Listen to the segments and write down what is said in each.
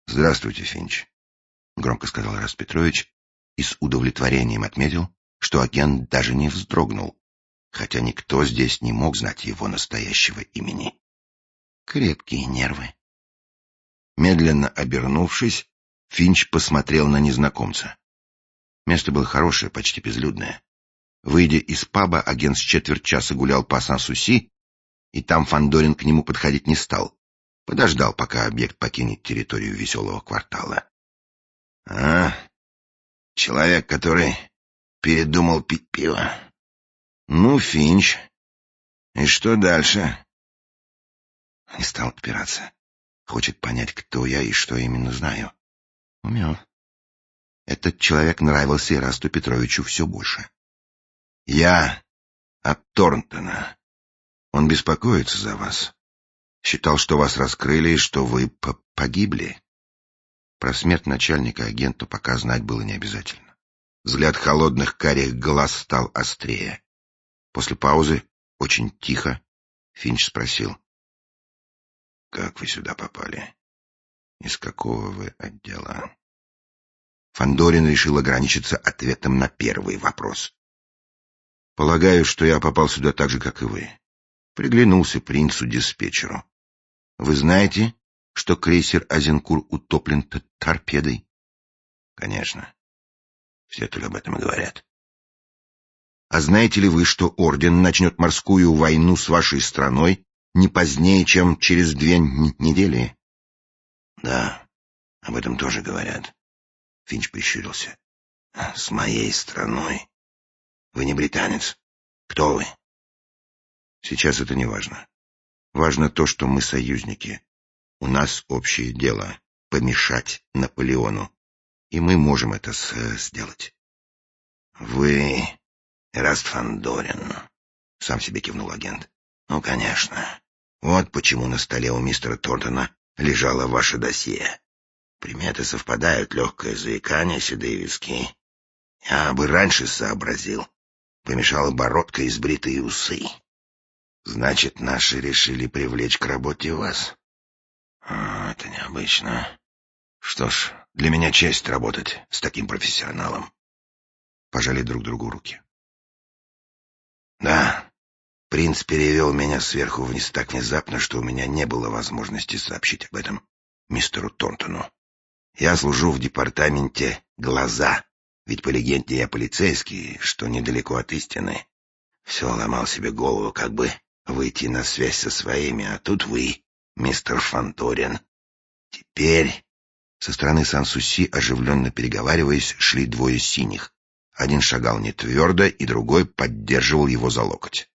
«Здравствуйте, Финч», — громко сказал Эраст Петрович и с удовлетворением отметил, что агент даже не вздрогнул, хотя никто здесь не мог знать его настоящего имени. Крепкие нервы. Медленно обернувшись, Финч посмотрел на незнакомца. Место было хорошее, почти безлюдное. Выйдя из паба, агент с четверть часа гулял по Сан-Суси, и там Фандорин к нему подходить не стал. Подождал, пока объект покинет территорию веселого квартала. Человек, который передумал пить пиво. Ну, Финч. И что дальше? Не стал отпираться. Хочет понять, кто я и что именно знаю. Умел. Этот человек нравился Эрасту Петровичу все больше. Я от Торнтона. Он беспокоится за вас. Считал, что вас раскрыли и что вы погибли. Про смерть начальника агенту пока знать было не обязательно. Взгляд холодных карих глаз стал острее. После паузы, очень тихо, Финч спросил: «Как вы сюда попали? Из какого вы отдела?» Фандорин решил ограничиться ответом на первый вопрос. «Полагаю, что я попал сюда так же, как и вы. Приглянулся принцу-диспетчеру. Вы знаете, что крейсер Азенкур утоплен торпедой?» «Конечно. Все только об этом и говорят». «А знаете ли вы, что Орден начнет морскую войну с вашей страной не позднее, чем через 2 недели?» «Да, об этом тоже говорят». Финч прищурился. «С моей страной? Вы не британец. Кто вы?» «Сейчас это не важно. Важно то, что мы союзники. У нас общее дело — помешать Наполеону. И мы можем это сделать». «Вы Эраст Фандорин», — сам себе кивнул агент. «Ну, конечно. Вот почему на столе у мистера Торнтона лежало ваше досье. Приметы совпадают, легкое заикание, седые виски. Я бы раньше сообразил. Помешала бородка и сбритые усы. Значит, наши решили привлечь к работе вас. Это необычно. Что ж, для меня честь работать с таким профессионалом». Пожали друг другу руки. «Да, принц перевел меня сверху вниз так внезапно, что у меня не было возможности сообщить об этом мистеру Торнтону. Я служу в департаменте «Глаза», ведь по легенде я полицейский, что недалеко от истины. Все ломал себе голову, как бы выйти на связь со своими, а тут вы, мистер Фандорин. Теперь...» Со стороны Сан-Суси, оживленно переговариваясь, шли 2 синих. Один шагал не твердо, и другой поддерживал его за локоть.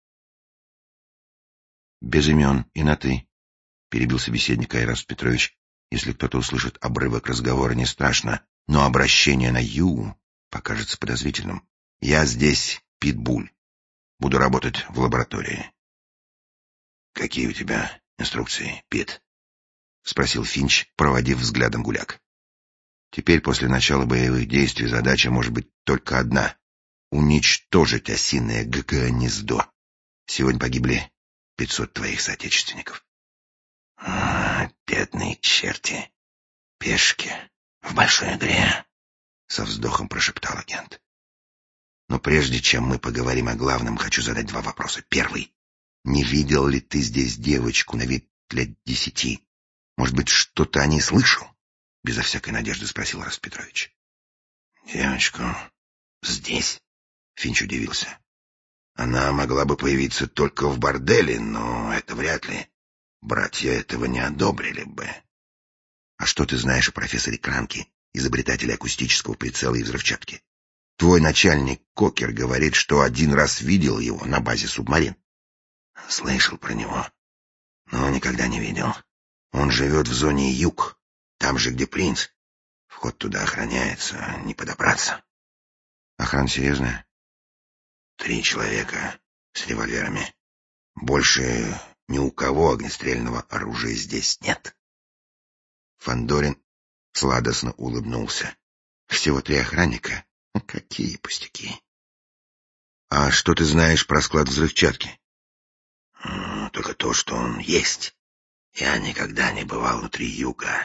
«Без имен и на «ты», — перебил собеседника Эраст Петрович. «Если кто-то услышит обрывок разговора, не страшно, но обращение на «ю» покажется подозрительным. Я здесь Питбуль. Буду работать в лаборатории». «Какие у тебя инструкции, Пит?» — спросил Финч, проводив взглядом гуляк. «Теперь, после начала боевых действий, задача может быть только одна — уничтожить осиное гнездо. Сегодня погибли 500 твоих соотечественников». «Бедные черти, пешки в большой игре», — со вздохом прошептал агент. «Но прежде чем мы поговорим о главном, хочу задать 2 вопроса. Первый. Не видел ли ты здесь девочку на вид лет 10? Может быть, что-то о ней слышал?» Безо всякой надежды спросил Эраст Петрович. «Девочку здесь?» Финч удивился. «Она могла бы появиться только в борделе, но это вряд ли. Братья этого не одобрили бы». «А что ты знаешь о профессоре Кранке, изобретателе акустического прицела и взрывчатки? Твой начальник Кокер говорит, что 1 раз видел его на базе субмарин». «Слышал про него, но никогда не видел. Он живет в зоне юг, там же, где принц. Вход туда охраняется, не подобраться». «Охрана серьезная?» 3 человека с револьверами. Больше ни у кого огнестрельного оружия здесь нет». Фандорин сладостно улыбнулся. «Всего 3 охранника? Какие пустяки!» «А что ты знаешь про склад взрывчатки?» «Только то, что он есть. Я никогда не бывал внутри юга.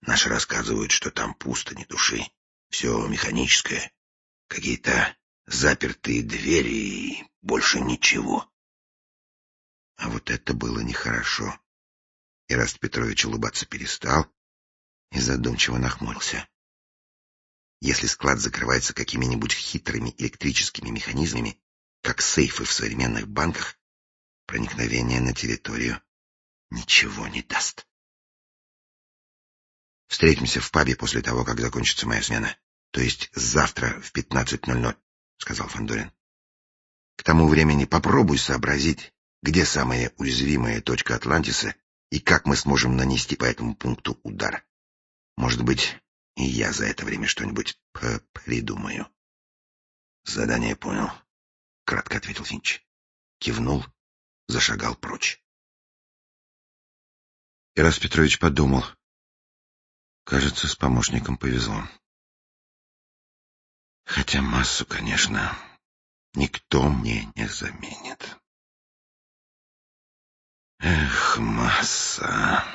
Наши рассказывают, что там пусто, ни души. Все механическое. Какие-то запертые двери и больше ничего. А вот это было нехорошо. Ираст Петрович улыбаться перестал и задумчиво нахмурился. Если склад закрывается какими-нибудь хитрыми электрическими механизмами, как сейфы в современных банках, проникновение на территорию ничего не даст. «Встретимся в пабе после того, как закончится моя смена. То есть завтра в 15:00, — сказал Фандорин. К тому времени попробуй сообразить, где самая уязвимая точка Атлантиса и как мы сможем нанести по этому пункту удар. Может быть, и я за это время что-нибудь придумаю». «Задание понял», — кратко ответил Финч. Кивнул, зашагал прочь. Ираст Петрович подумал. Кажется, с помощником повезло. Хотя массу, конечно, никто мне не заменит. Эх, масса.